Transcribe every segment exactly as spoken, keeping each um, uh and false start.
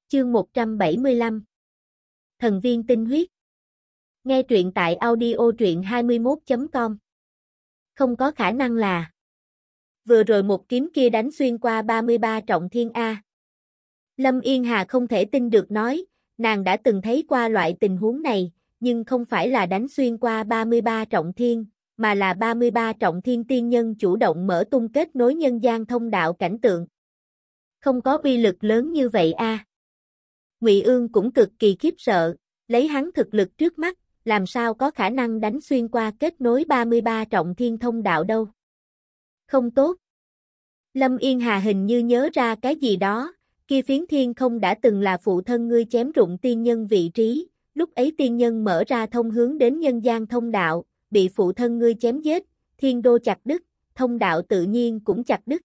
Chương một trăm bảy mươi lăm Thần viên tinh huyết. Nghe truyện tại audio truyện hai mươi mốt chấm com. Không có khả năng là vừa rồi một kiếm kia đánh xuyên qua ba mươi ba trọng thiên A. Lâm Yên Hà không thể tin được nói, nàng đã từng thấy qua loại tình huống này, nhưng không phải là đánh xuyên qua ba mươi ba trọng thiên, mà là ba mươi ba trọng thiên tiên nhân chủ động mở tung kết nối nhân gian thông đạo cảnh tượng. Không có uy lực lớn như vậy a. Ngụy Ương cũng cực kỳ khiếp sợ, lấy hắn thực lực trước mắt, làm sao có khả năng đánh xuyên qua kết nối ba mươi ba trọng thiên thông đạo đâu. Không tốt. Lâm Yên Hà hình như nhớ ra cái gì đó, kia phiến thiên không đã từng là phụ thân ngươi chém rụng tiên nhân vị trí, lúc ấy tiên nhân mở ra thông hướng đến nhân gian thông đạo, bị phụ thân ngươi chém giết, thiên đô chặt đứt, thông đạo tự nhiên cũng chặt đứt.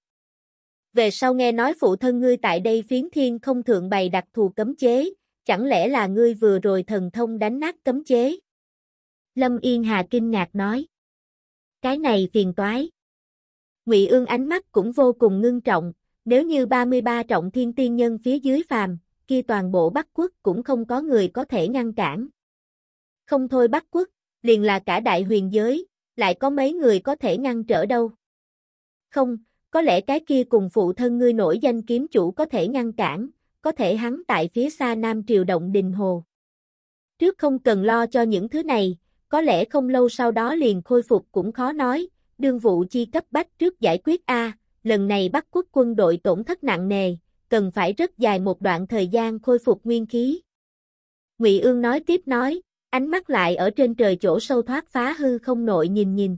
Về sau nghe nói phụ thân ngươi tại đây phiến thiên không thượng bày đặc thù cấm chế, chẳng lẽ là ngươi vừa rồi thần thông đánh nát cấm chế? Lâm Yên Hà kinh ngạc nói. Cái này phiền toái. Ngụy Ương ánh mắt cũng vô cùng ngưng trọng, nếu như ba mươi ba trọng thiên tiên nhân phía dưới phàm, kia toàn bộ Bắc Quốc cũng không có người có thể ngăn cản. Không thôi Bắc Quốc, liền là cả đại huyền giới, lại có mấy người có thể ngăn trở đâu. Không, có lẽ cái kia cùng phụ thân ngươi nổi danh kiếm chủ có thể ngăn cản, có thể hắn tại phía xa Nam Triều Động Đình Hồ. Trước không cần lo cho những thứ này, có lẽ không lâu sau đó liền khôi phục cũng khó nói, đương vụ chi cấp bách trước giải quyết a, lần này Bắc Quốc quân đội tổn thất nặng nề, cần phải rất dài một đoạn thời gian khôi phục nguyên khí. Ngụy Ương nói tiếp nói, ánh mắt lại ở trên trời chỗ sâu thoát phá hư không nội nhìn nhìn.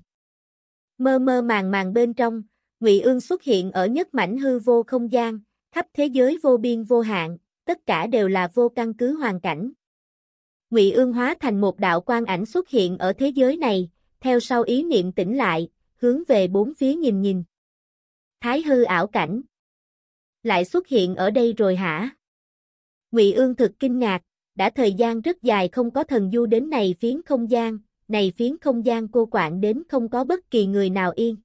Mơ mơ màng màng bên trong, Ngụy Ương xuất hiện ở nhất mảnh hư vô không gian, khắp thế giới vô biên vô hạn, tất cả đều là vô căn cứ hoàn cảnh. Ngụy Ương hóa thành một đạo quang ảnh xuất hiện ở thế giới này, theo sau ý niệm tỉnh lại, hướng về bốn phía nhìn nhìn. Thái hư ảo cảnh. Lại xuất hiện ở đây rồi hả? Ngụy Ương thực kinh ngạc, đã thời gian rất dài không có thần du đến này phiến không gian, này phiến không gian cô quạng đến không có bất kỳ người nào yên.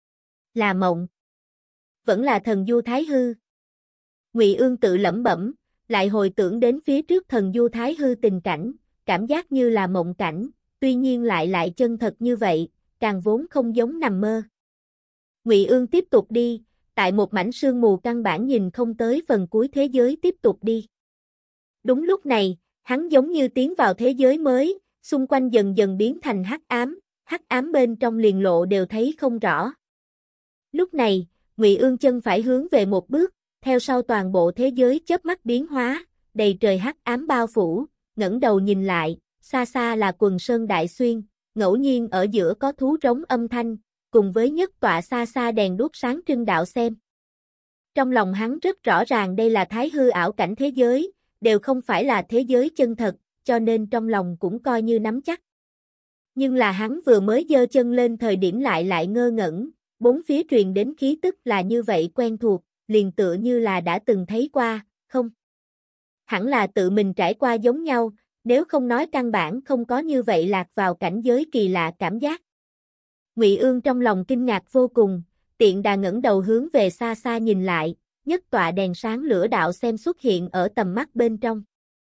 Là mộng. Vẫn là thần du thái hư. Ngụy Ương tự lẩm bẩm, lại hồi tưởng đến phía trước thần du thái hư tình cảnh, cảm giác như là mộng cảnh, tuy nhiên lại lại chân thật như vậy, càng vốn không giống nằm mơ. Ngụy Ương tiếp tục đi, tại một mảnh sương mù căn bản nhìn không tới phần cuối thế giới tiếp tục đi. Đúng lúc này, hắn giống như tiến vào thế giới mới, xung quanh dần dần biến thành hắc ám, hắc ám bên trong liền lộ đều thấy không rõ. Lúc này, Ngụy Ương chân phải hướng về một bước, theo sau toàn bộ thế giới chớp mắt biến hóa, đầy trời hắc ám bao phủ, ngẩng đầu nhìn lại, xa xa là quần sơn đại xuyên, ngẫu nhiên ở giữa có thú rống âm thanh, cùng với nhất tọa xa xa đèn đuốc sáng trưng đạo xem. Trong lòng hắn rất rõ ràng đây là thái hư ảo cảnh thế giới, đều không phải là thế giới chân thật, cho nên trong lòng cũng coi như nắm chắc. Nhưng là hắn vừa mới giơ chân lên thời điểm lại lại ngơ ngẩn, bốn phía truyền đến khí tức là như vậy quen thuộc, liền tựa như là đã từng thấy qua, không? Hẳn là tự mình trải qua giống nhau, nếu không nói căn bản không có như vậy lạc vào cảnh giới kỳ lạ cảm giác. Ngụy Ương trong lòng kinh ngạc vô cùng, tiện đà ngẩng đầu hướng về xa xa nhìn lại, nhất tọa đèn sáng lửa đạo xem xuất hiện ở tầm mắt bên trong.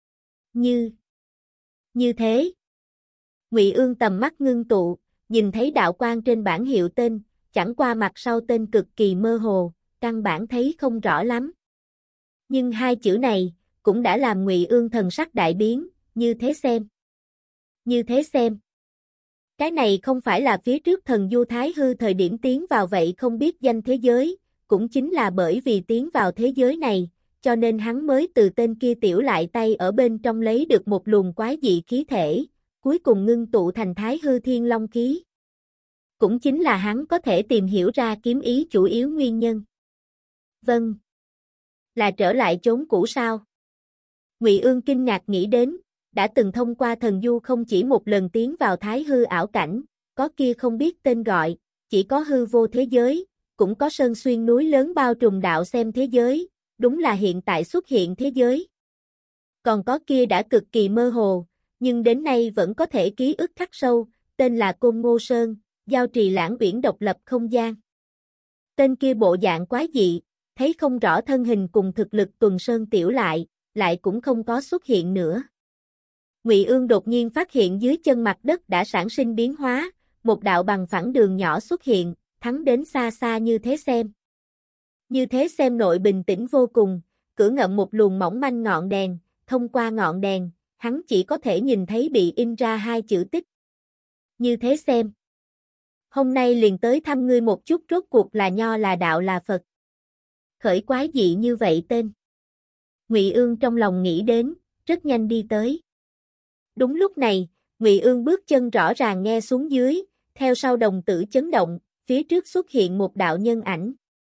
Như Như thế. Ngụy Ương tầm mắt ngưng tụ, nhìn thấy đạo quang trên bảng hiệu tên, chẳng qua mặt sau tên cực kỳ mơ hồ, căn bản thấy không rõ lắm. Nhưng hai chữ này, cũng đã làm Ngụy Ương thần sắc đại biến, như thế xem. Như thế xem. Cái này không phải là phía trước thần du thái hư thời điểm tiến vào vậy không biết danh thế giới, cũng chính là bởi vì tiến vào thế giới này, cho nên hắn mới từ tên kia tiểu lại tay ở bên trong lấy được một luồng quái dị khí thể, cuối cùng ngưng tụ thành thái hư thiên long khí. Cũng chính là hắn có thể tìm hiểu ra kiếm ý chủ yếu nguyên nhân. Vâng. Là trở lại chốn cũ sao? Ngụy Ương kinh ngạc nghĩ đến, đã từng thông qua thần du không chỉ một lần tiến vào thái hư ảo cảnh, có kia không biết tên gọi, chỉ có hư vô thế giới, cũng có sơn xuyên núi lớn bao trùm đạo xem thế giới, đúng là hiện tại xuất hiện thế giới. Còn có kia đã cực kỳ mơ hồ, nhưng đến nay vẫn có thể ký ức khắc sâu, tên là Côn Ngô Sơn, giao trì lãng uyển độc lập không gian. Tên kia bộ dạng quái dị, thấy không rõ thân hình cùng thực lực tuần sơn tiểu lại, lại cũng không có xuất hiện nữa. Ngụy Ương đột nhiên phát hiện dưới chân mặt đất đã sản sinh biến hóa, một đạo bằng phẳng đường nhỏ xuất hiện, thắng đến xa xa Như Thế Xem. Như Thế Xem nội bình tĩnh vô cùng, cửa ngậm một luồng mỏng manh ngọn đèn, thông qua ngọn đèn, hắn chỉ có thể nhìn thấy bị in ra hai chữ tích. Như Thế Xem. Hôm nay liền tới thăm ngươi một chút, rốt cuộc là nho là đạo là Phật. Khởi quái dị như vậy tên. Ngụy Ương trong lòng nghĩ đến, rất nhanh đi tới. Đúng lúc này, Ngụy Ương bước chân rõ ràng nghe xuống dưới, theo sau đồng tử chấn động, phía trước xuất hiện một đạo nhân ảnh.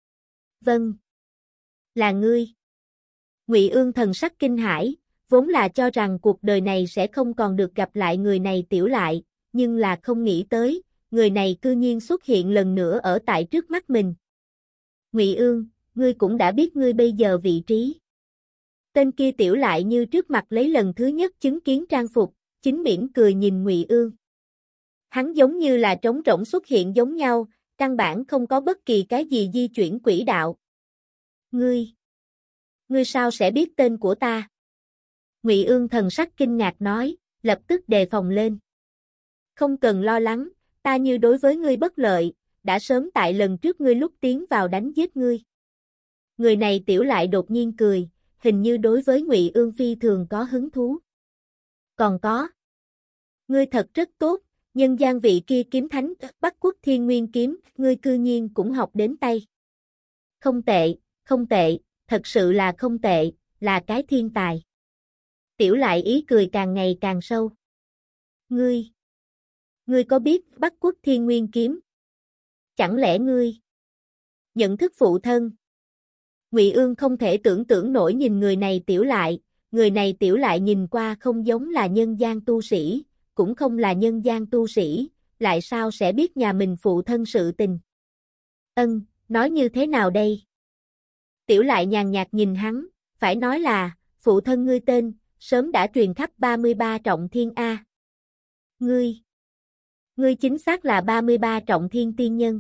Vâng, là ngươi. Ngụy Ương thần sắc kinh hãi, vốn là cho rằng cuộc đời này sẽ không còn được gặp lại người này Tiểu lại, nhưng là không nghĩ tới, người này cư nhiên xuất hiện lần nữa ở tại trước mắt mình. Ngụy Ương, ngươi cũng đã biết ngươi bây giờ vị trí. Tên kia Tiểu lại như trước mặt lấy lần thứ nhất chứng kiến trang phục, chính mỉm cười nhìn Ngụy Ương. Hắn giống như là trống rỗng xuất hiện giống nhau, căn bản không có bất kỳ cái gì di chuyển quỹ đạo. Ngươi, ngươi sao sẽ biết tên của ta? Ngụy Ương thần sắc kinh ngạc nói, lập tức đề phòng lên. Không cần lo lắng, ta như đối với ngươi bất lợi, đã sớm tại lần trước ngươi lúc tiến vào đánh giết ngươi. Người này Tiểu lại đột nhiên cười, hình như đối với Ngụy Ương phi thường có hứng thú. Còn có. Ngươi thật rất tốt, nhân gian vị kia kiếm thánh Bắc Quốc Thiên Nguyên kiếm, ngươi cư nhiên cũng học đến tay. Không tệ, không tệ, thật sự là không tệ, là cái thiên tài. Tiểu lại ý cười càng ngày càng sâu. Ngươi, ngươi có biết Bắc Quốc Thiên Nguyên kiếm? Chẳng lẽ ngươi nhận thức phụ thân? Ngụy Ương không thể tưởng tượng nổi nhìn người này Tiểu lại, người này Tiểu lại nhìn qua không giống là nhân gian tu sĩ, cũng không là nhân gian tu sĩ, lại sao sẽ biết nhà mình phụ thân sự tình? Ân, nói như thế nào đây? Tiểu lại nhàn nhạt nhìn hắn, phải nói là, phụ thân ngươi tên, sớm đã truyền khắp ba mươi ba trọng thiên A. Ngươi, ngươi chính xác là ba mươi ba trọng thiên tiên nhân.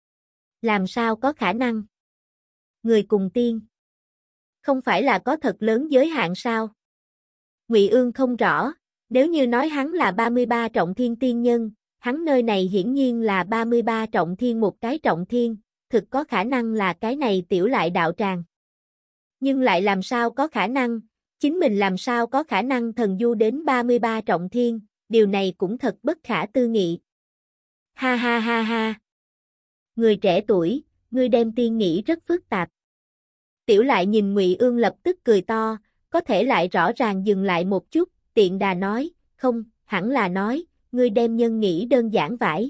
Làm sao có khả năng? Người cùng tiên. Không phải là có thật lớn giới hạn sao? Ngụy Ương không rõ, nếu như nói hắn là ba mươi ba trọng thiên tiên nhân, hắn nơi này hiển nhiên là ba mươi ba trọng thiên một cái trọng thiên, thực có khả năng là cái này Tiểu lại đạo tràng. Nhưng lại làm sao có khả năng, chính mình làm sao có khả năng thần du đến ba mươi ba trọng thiên, điều này cũng thật bất khả tư nghị. Ha ha ha ha. Người trẻ tuổi, ngươi đem tiên nghĩ rất phức tạp. Tiểu lại nhìn Ngụy Ương lập tức cười to, có thể lại rõ ràng dừng lại một chút, tiện đà nói, không, hẳn là nói, ngươi đem nhân nghĩ đơn giản vải.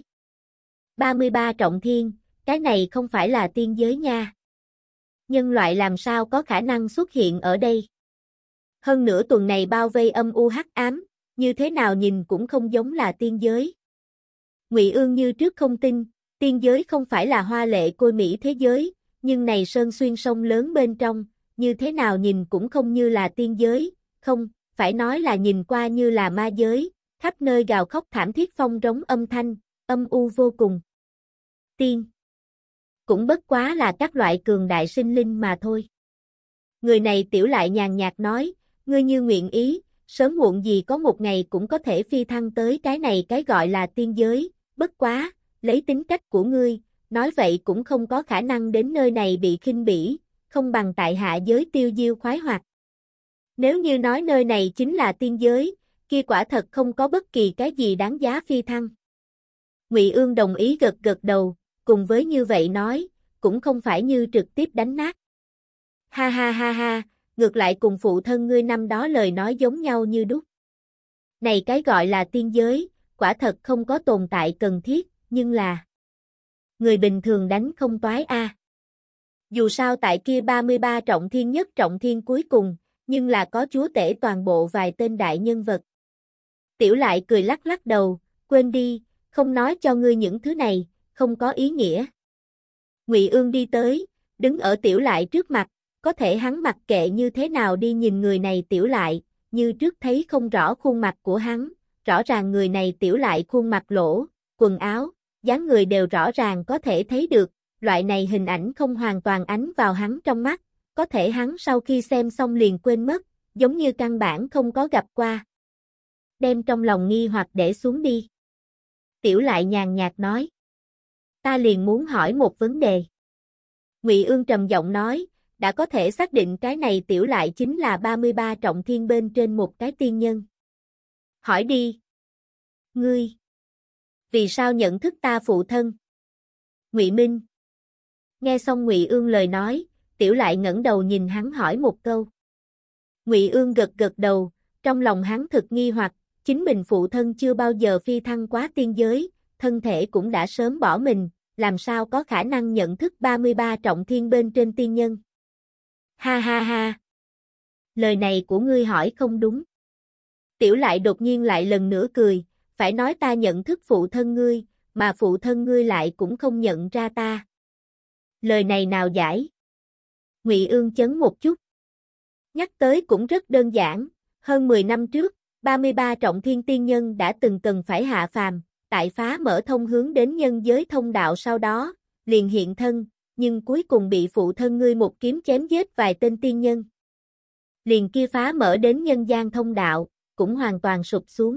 ba mươi ba trọng thiên, cái này không phải là tiên giới nha. Nhân loại làm sao có khả năng xuất hiện ở đây? Hơn nữa tuần này bao vây âm u hắc ám, như thế nào nhìn cũng không giống là tiên giới. Ngụy Ương như trước không tin, tiên giới không phải là hoa lệ côi mỹ thế giới, nhưng này sơn xuyên sông lớn bên trong, như thế nào nhìn cũng không như là tiên giới, không, phải nói là nhìn qua như là ma giới, khắp nơi gào khóc thảm thiết phong rống âm thanh, âm u vô cùng. Tiên cũng bất quá là các loại cường đại sinh linh mà thôi. Người này Tiểu lại nhàn nhạt nói, ngươi như nguyện ý, sớm muộn gì có một ngày cũng có thể phi thăng tới cái này cái gọi là tiên giới, bất quá, lấy tính cách của ngươi, nói vậy cũng không có khả năng đến nơi này bị khinh bỉ, không bằng tại hạ giới tiêu diêu khoái hoạt. Nếu như nói nơi này chính là tiên giới, kia quả thật không có bất kỳ cái gì đáng giá phi thăng. Ngụy Ương đồng ý gật gật đầu, cùng với như vậy nói, cũng không phải như trực tiếp đánh nát. Ha ha ha ha, ngược lại cùng phụ thân ngươi năm đó lời nói giống nhau như đúc. Này cái gọi là tiên giới, quả thật không có tồn tại cần thiết, nhưng là người bình thường đánh không toái a. Dù sao tại kia ba mươi ba trọng thiên nhất trọng thiên cuối cùng, nhưng là có chúa tể toàn bộ vài tên đại nhân vật. Tiểu lại cười lắc lắc đầu, quên đi, không nói cho ngươi những thứ này, không có ý nghĩa. Ngụy Ương đi tới, đứng ở Tiểu lại trước mặt, có thể hắn mặc kệ như thế nào đi nhìn người này Tiểu lại, như trước thấy không rõ khuôn mặt của hắn, rõ ràng người này Tiểu lại khuôn mặt lỗ, quần áo, dáng người đều rõ ràng có thể thấy được, loại này hình ảnh không hoàn toàn ánh vào hắn trong mắt, có thể hắn sau khi xem xong liền quên mất, giống như căn bản không có gặp qua. Đem trong lòng nghi hoặc để xuống đi. Tiểu Lại nhàn nhạt nói. Ta liền muốn hỏi một vấn đề. Ngụy Ương trầm giọng nói, đã có thể xác định cái này Tiểu Lại chính là ba mươi ba trọng thiên bên trên một cái tiên nhân. Hỏi đi. Ngươi. Vì sao nhận thức ta phụ thân? Ngụy Minh. Nghe xong Ngụy Ương lời nói, Tiểu Lại ngẩng đầu nhìn hắn hỏi một câu. Ngụy Ương gật gật đầu, trong lòng hắn thực nghi hoặc, chính mình phụ thân chưa bao giờ phi thăng quá tiên giới, thân thể cũng đã sớm bỏ mình, làm sao có khả năng nhận thức ba mươi ba trọng thiên bên trên tiên nhân. Ha ha ha. Lời này của ngươi hỏi không đúng. Tiểu Lại đột nhiên lại lần nữa cười, phải nói ta nhận thức phụ thân ngươi, mà phụ thân ngươi lại cũng không nhận ra ta. Lời này nào giải? Ngụy Ương chấn một chút. Nhắc tới cũng rất đơn giản, hơn mười năm trước, ba mươi ba trọng thiên tiên nhân đã từng cần phải hạ phàm, tại phá mở thông hướng đến nhân giới thông đạo sau đó, liền hiện thân, nhưng cuối cùng bị phụ thân ngươi một kiếm chém giết vài tên tiên nhân. Liền kia phá mở đến nhân gian thông đạo, cũng hoàn toàn sụp xuống.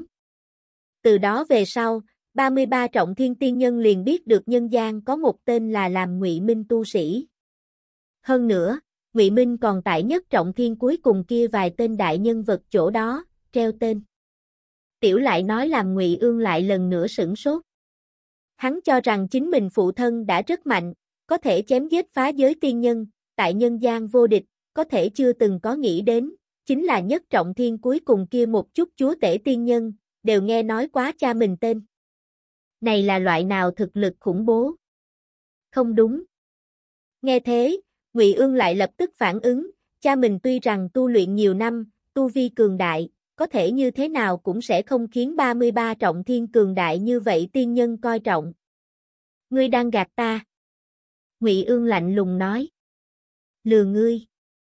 Từ đó về sau, ba mươi ba trọng thiên tiên nhân liền biết được nhân gian có một tên là làm Ngụy Minh tu sĩ. Hơn nữa, Ngụy Minh còn tại nhất trọng thiên cuối cùng kia vài tên đại nhân vật chỗ đó, treo tên. Tiểu Lại nói làm Ngụy Ương lại lần nữa sửng sốt. Hắn cho rằng chính mình phụ thân đã rất mạnh, có thể chém giết phá giới tiên nhân, tại nhân gian vô địch, có thể chưa từng có nghĩ đến, chính là nhất trọng thiên cuối cùng kia một chút chúa tể tiên nhân, đều nghe nói quá cha mình tên. Này là loại nào thực lực khủng bố? Không đúng. Nghe thế, Ngụy Ương lại lập tức phản ứng, cha mình tuy rằng tu luyện nhiều năm, tu vi cường đại, có thể như thế nào cũng sẽ không khiến ba mươi ba trọng thiên cường đại như vậy tiên nhân coi trọng. Ngươi đang gạt ta. Ngụy Ương lạnh lùng nói. Lừa ngươi.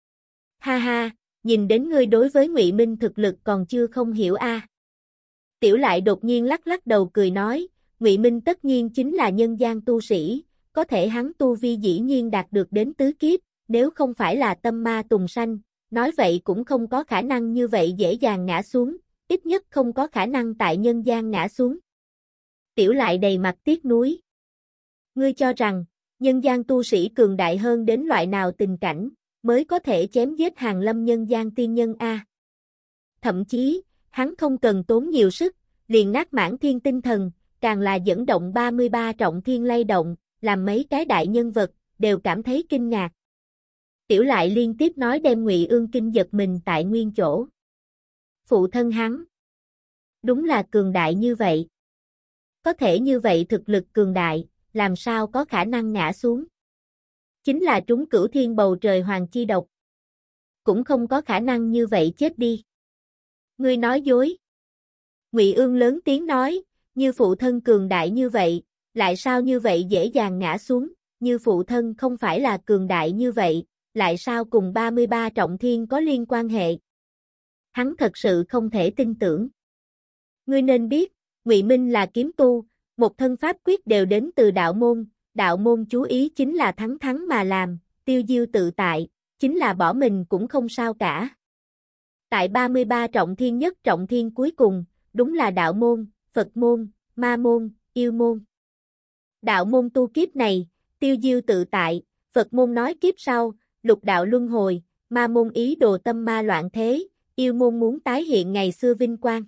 Ha ha, nhìn đến ngươi đối với Ngụy Minh thực lực còn chưa không hiểu a. À. Tiểu Lại đột nhiên lắc lắc đầu cười nói, Ngụy Minh tất nhiên chính là nhân gian tu sĩ, có thể hắn tu vi dĩ nhiên đạt được đến tứ kiếp, nếu không phải là tâm ma tùng sanh, nói vậy cũng không có khả năng như vậy dễ dàng ngã xuống, ít nhất không có khả năng tại nhân gian ngã xuống. Tiểu Lại đầy mặt tiếc nuối. Ngươi cho rằng, nhân gian tu sĩ cường đại hơn đến loại nào tình cảnh, mới có thể chém giết hàng lâm nhân gian tiên nhân a. Thậm chí, hắn không cần tốn nhiều sức, liền nát mãn thiên tinh thần, càng là dẫn động ba mươi ba trọng thiên lay động, làm mấy cái đại nhân vật, đều cảm thấy kinh ngạc. Tiểu Lại liên tiếp nói đem Ngụy Ương kinh giật mình tại nguyên chỗ. Phụ thân hắn. Đúng là cường đại như vậy. Có thể như vậy thực lực cường đại, làm sao có khả năng ngã xuống. Chính là trúng cửu thiên bầu trời hoàng chi độc. Cũng không có khả năng như vậy chết đi. Ngươi nói dối. Ngụy Ương lớn tiếng nói, như phụ thân cường đại như vậy, lại sao như vậy dễ dàng ngã xuống, như phụ thân không phải là cường đại như vậy, lại sao cùng ba mươi ba trọng thiên có liên quan hệ. Hắn thật sự không thể tin tưởng. Ngươi nên biết, Ngụy Minh là kiếm tu, một thân pháp quyết đều đến từ đạo môn, đạo môn chú ý chính là thắng thắng mà làm, tiêu diêu tự tại, chính là bỏ mình cũng không sao cả. Tại ba mươi ba trọng thiên nhất trọng thiên cuối cùng, đúng là đạo môn, Phật môn, ma môn, yêu môn. Đạo môn tu kiếp này, tiêu diêu tự tại, Phật môn nói kiếp sau, lục đạo luân hồi, ma môn ý đồ tâm ma loạn thế, yêu môn muốn tái hiện ngày xưa vinh quang.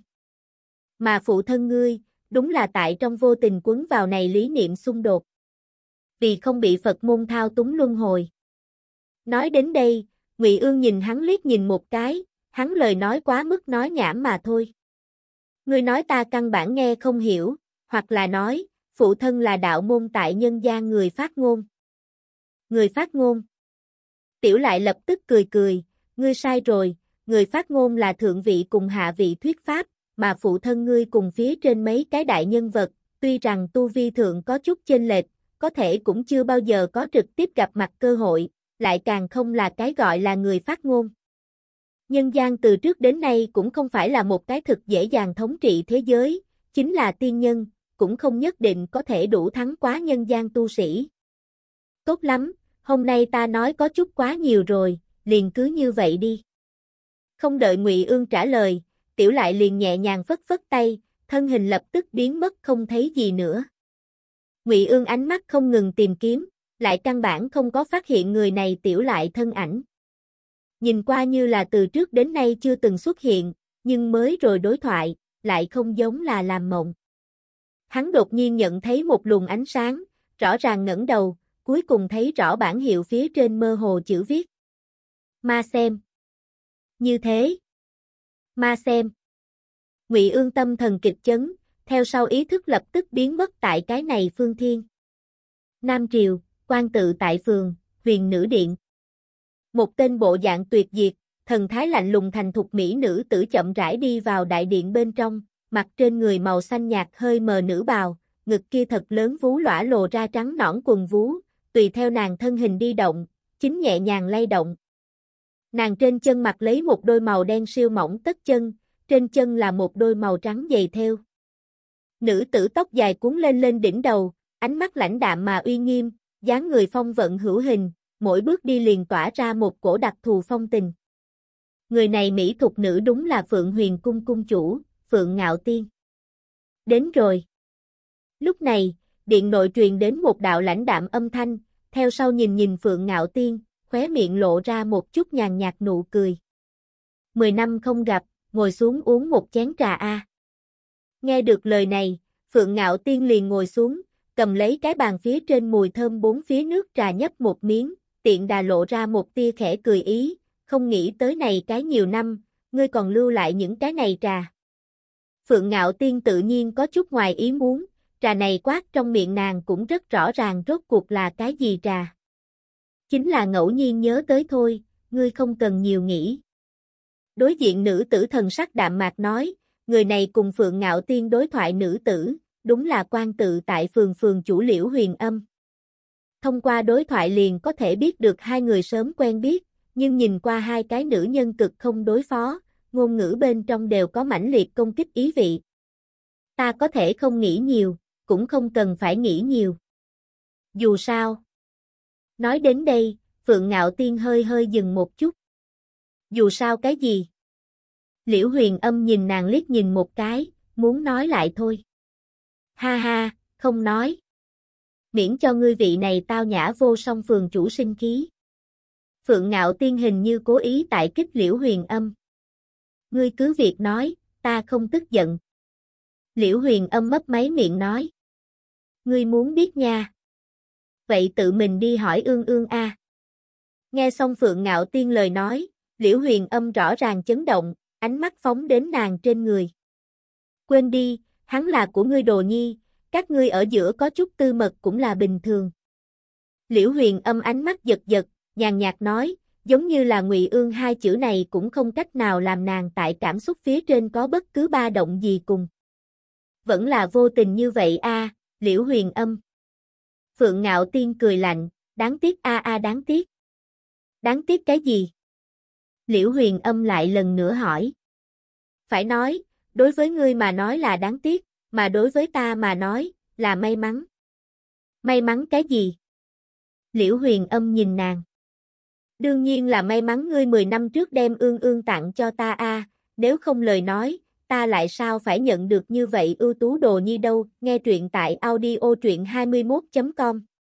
Mà phụ thân ngươi, đúng là tại trong vô tình quấn vào này lý niệm xung đột. Vì không bị Phật môn thao túng luân hồi. Nói đến đây, Ngụy Ương nhìn hắn liếc nhìn một cái, hắn lời nói quá mức nói nhảm mà thôi. Ngươi nói ta căn bản nghe không hiểu, hoặc là nói, phụ thân là đạo môn tại nhân gian người phát ngôn. Người phát ngôn. Tiểu Lại lập tức cười cười, ngươi sai rồi, người phát ngôn là thượng vị cùng hạ vị thuyết pháp, mà phụ thân ngươi cùng phía trên mấy cái đại nhân vật, tuy rằng tu vi thượng có chút chênh lệch, có thể cũng chưa bao giờ có trực tiếp gặp mặt cơ hội, lại càng không là cái gọi là người phát ngôn. Nhân gian từ trước đến nay cũng không phải là một cái thực dễ dàng thống trị thế giới, chính là tiên nhân, cũng không nhất định có thể đủ thắng quá nhân gian tu sĩ. Tốt lắm, hôm nay ta nói có chút quá nhiều rồi, liền cứ như vậy đi. Không đợi Ngụy Ương trả lời, Tiểu Lại liền nhẹ nhàng phất phất tay, thân hình lập tức biến mất không thấy gì nữa. Ngụy Ương ánh mắt không ngừng tìm kiếm, lại căn bản không có phát hiện người này Tiểu Lại thân ảnh. Nhìn qua như là từ trước đến nay chưa từng xuất hiện, nhưng mới rồi đối thoại, lại không giống là làm mộng. Hắn đột nhiên nhận thấy một luồng ánh sáng, rõ ràng ngẩng đầu, cuối cùng thấy rõ bảng hiệu phía trên mơ hồ chữ viết. Ma xem. Như thế. Ma xem. Ngụy Ương tâm thần kịch chấn, theo sau ý thức lập tức biến mất tại cái này phương thiên. Nam Triều, quan tự tại phường, Huyền Nữ Điện. Một tên bộ dạng tuyệt diệt, thần thái lạnh lùng thành thục mỹ nữ tử chậm rãi đi vào đại điện bên trong, mặc trên người màu xanh nhạt hơi mờ nữ bào, ngực kia thật lớn vú lõa lồ ra trắng nõn quần vú, tùy theo nàng thân hình đi động, chính nhẹ nhàng lay động. Nàng trên chân mặc lấy một đôi màu đen siêu mỏng tất chân, trên chân là một đôi màu trắng giày thêu. Nữ tử tóc dài cuốn lên lên đỉnh đầu, ánh mắt lãnh đạm mà uy nghiêm, dáng người phong vận hữu hình, mỗi bước đi liền tỏa ra một cổ đặc thù phong tình. Người này mỹ thục nữ đúng là Phượng Huyền Cung cung chủ, Phượng Ngạo Tiên. Đến rồi. Lúc này, điện nội truyền đến một đạo lãnh đạm âm thanh, theo sau nhìn nhìn Phượng Ngạo Tiên, khóe miệng lộ ra một chút nhàn nhạt nụ cười. Mười năm không gặp, ngồi xuống uống một chén trà a. Nghe được lời này, Phượng Ngạo Tiên liền ngồi xuống, cầm lấy cái bàn phía trên mùi thơm bốn phía nước trà nhấp một miếng, tiện đà lộ ra một tia khẽ cười ý, không nghĩ tới này cái nhiều năm, ngươi còn lưu lại những cái này trà. Phượng Ngạo Tiên tự nhiên có chút ngoài ý muốn, trà này quát trong miệng nàng cũng rất rõ ràng rốt cuộc là cái gì trà. Chính là ngẫu nhiên nhớ tới thôi, ngươi không cần nhiều nghĩ. Đối diện nữ tử thần sắc đạm mạc nói, người này cùng Phượng Ngạo Tiên đối thoại nữ tử, đúng là quan tự tại phường phường chủ Liễu Huyền Âm. Thông qua đối thoại liền có thể biết được hai người sớm quen biết, nhưng nhìn qua hai cái nữ nhân cực không đối phó, ngôn ngữ bên trong đều có mãnh liệt công kích ý vị. Ta có thể không nghĩ nhiều, cũng không cần phải nghĩ nhiều. Dù sao. Nói đến đây, Phượng Ngạo Tiên hơi hơi dừng một chút. Dù sao cái gì? Liễu Huyền Âm nhìn nàng liếc nhìn một cái, muốn nói lại thôi. Ha ha, không nói. Miễn cho ngươi vị này tao nhã vô song phường chủ sinh khí. Phượng Ngạo Tiên hình như cố ý tại kích Liễu Huyền Âm. Ngươi cứ việc nói, ta không tức giận. Liễu Huyền Âm mấp máy miệng nói. Ngươi muốn biết nha. Vậy tự mình đi hỏi Ương Ương a. Nghe xong Phượng Ngạo Tiên lời nói, Liễu Huyền Âm rõ ràng chấn động, ánh mắt phóng đến nàng trên người. Quên đi, hắn là của ngươi đồ nhi, các ngươi ở giữa có chút tư mật cũng là bình thường. Liễu Huyền Âm ánh mắt giật giật, nhàn nhạt nói, giống như là Ngụy Ương hai chữ này cũng không cách nào làm nàng tại cảm xúc phía trên có bất cứ ba động gì cùng. Vẫn là vô tình như vậy a, Liễu Huyền Âm. Phượng Ngạo Tiên cười lạnh, đáng tiếc a a đáng tiếc. Đáng tiếc cái gì? Liễu Huyền Âm lại lần nữa hỏi. Phải nói, đối với ngươi mà nói là đáng tiếc, mà đối với ta mà nói, là may mắn. May mắn cái gì? Liễu Huyền Âm nhìn nàng. Đương nhiên là may mắn ngươi mười năm trước đem Ương Ương tặng cho ta a, nếu không lời nói, ta lại sao phải nhận được như vậy ưu tú đồ nhi đâu, nghe truyện tại audio truyện hai mươi mốt chấm com.